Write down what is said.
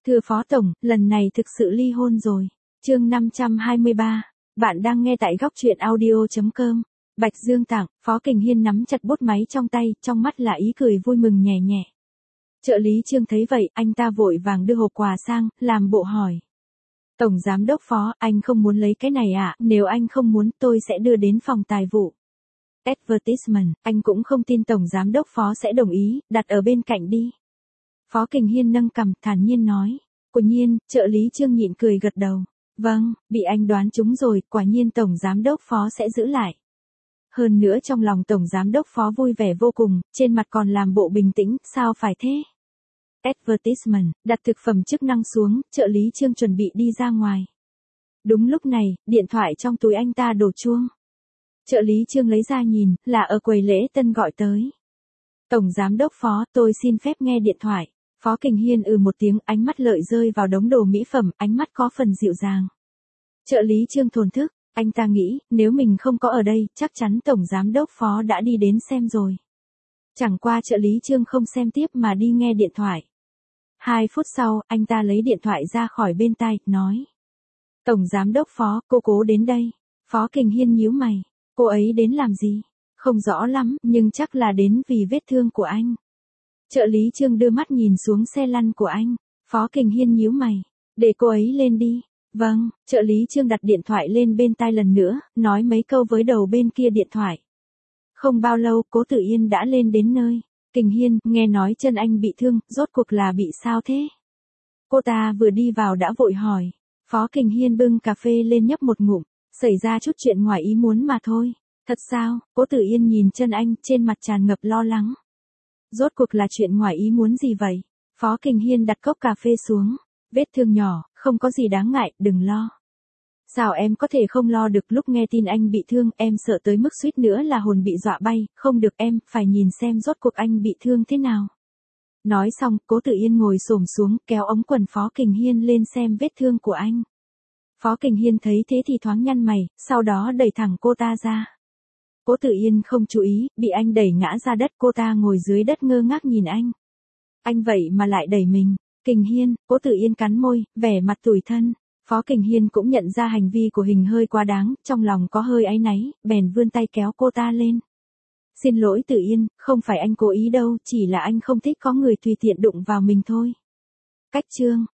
Thưa Phó Tổng, lần này thực sự ly hôn rồi. Chương 523. Bạn đang nghe tại góc truyện audio.com. Bạch Dương tặng, Phó Kình Hiên nắm chặt bút máy trong tay, trong mắt là ý cười vui mừng nhẹ nhẹ. Trợ lý Trương thấy vậy, anh ta vội vàng đưa hộp quà sang, làm bộ hỏi. Tổng Giám đốc Phó, anh không muốn lấy cái này à? Nếu anh không muốn, tôi sẽ đưa đến phòng tài vụ. Advertisement, anh cũng không tin Tổng Giám đốc Phó sẽ đồng ý, đặt ở bên cạnh đi. Phó Kình Hiên nâng cằm, thản nhiên nói. Quả nhiên, trợ lý Trương nhịn cười gật đầu. Vâng, bị anh đoán trúng rồi, quả nhiên Tổng Giám đốc Phó sẽ giữ lại. Hơn nữa trong lòng Tổng Giám đốc Phó vui vẻ vô cùng, trên mặt còn làm bộ bình tĩnh, sao phải thế? Advertisement, đặt thực phẩm chức năng xuống, trợ lý Trương chuẩn bị đi ra ngoài. Đúng lúc này, điện thoại trong túi anh ta đổ chuông. Trợ lý Trương lấy ra nhìn, là ở quầy lễ tân gọi tới. Tổng Giám đốc Phó, tôi xin phép nghe điện thoại. Phó Kình Hiên một tiếng, ánh mắt lợi rơi vào đống đồ mỹ phẩm, ánh mắt có phần dịu dàng. Trợ lý Trương thổn thức, anh ta nghĩ, nếu mình không có ở đây, chắc chắn Tổng Giám đốc Phó đã đi đến xem rồi. Chẳng qua trợ lý Trương không xem tiếp mà đi nghe điện thoại. 2 phút sau, anh ta lấy điện thoại ra khỏi bên tai, nói. Tổng Giám đốc Phó, cô cố đến đây. Phó Kình Hiên nhíu mày, cô ấy đến làm gì? Không rõ lắm, nhưng chắc là đến vì vết thương của anh. Trợ lý Trương đưa mắt nhìn xuống xe lăn của anh. Phó Kình Hiên nhíu mày. Để cô ấy lên đi. Vâng, trợ lý Trương đặt điện thoại lên bên tai lần nữa, nói mấy câu với đầu bên kia điện thoại. Không bao lâu, Cố Tử Yên đã lên đến nơi. Kình Hiên, nghe nói chân anh bị thương, rốt cuộc là bị sao thế? Cô ta vừa đi vào đã vội hỏi. Phó Kình Hiên bưng cà phê lên nhấp một ngụm. Xảy ra chút chuyện ngoài ý muốn mà thôi. Thật sao? Cố Tử Yên nhìn chân anh, trên mặt tràn ngập lo lắng. Rốt cuộc là chuyện ngoài ý muốn gì vậy? Phó Kình Hiên đặt cốc cà phê xuống. Vết thương nhỏ, không có gì đáng ngại, đừng lo. Sao em có thể không lo được, lúc nghe tin anh bị thương, em sợ tới mức suýt nữa là hồn bị dọa bay, không được, em phải nhìn xem rốt cuộc anh bị thương thế nào. Nói xong, Cố Tử Yên ngồi xổm xuống, kéo ống quần Phó Kình Hiên lên xem vết thương của anh. Phó Kình Hiên thấy thế thì thoáng nhăn mày, sau đó đẩy thẳng cô ta ra. Cố Tử Yên không chú ý, bị anh đẩy ngã ra đất, cô ta ngồi dưới đất ngơ ngác nhìn anh. Anh vậy mà lại đẩy mình. Kình Hiên, Cố Tử Yên cắn môi, vẻ mặt tủi thân. Phó Kình Hiên cũng nhận ra hành vi của Hình hơi quá đáng, trong lòng có hơi áy náy, bèn vươn tay kéo cô ta lên. Xin lỗi Tử Yên, không phải anh cố ý đâu, chỉ là anh không thích có người tùy tiện đụng vào mình thôi. Cách chương.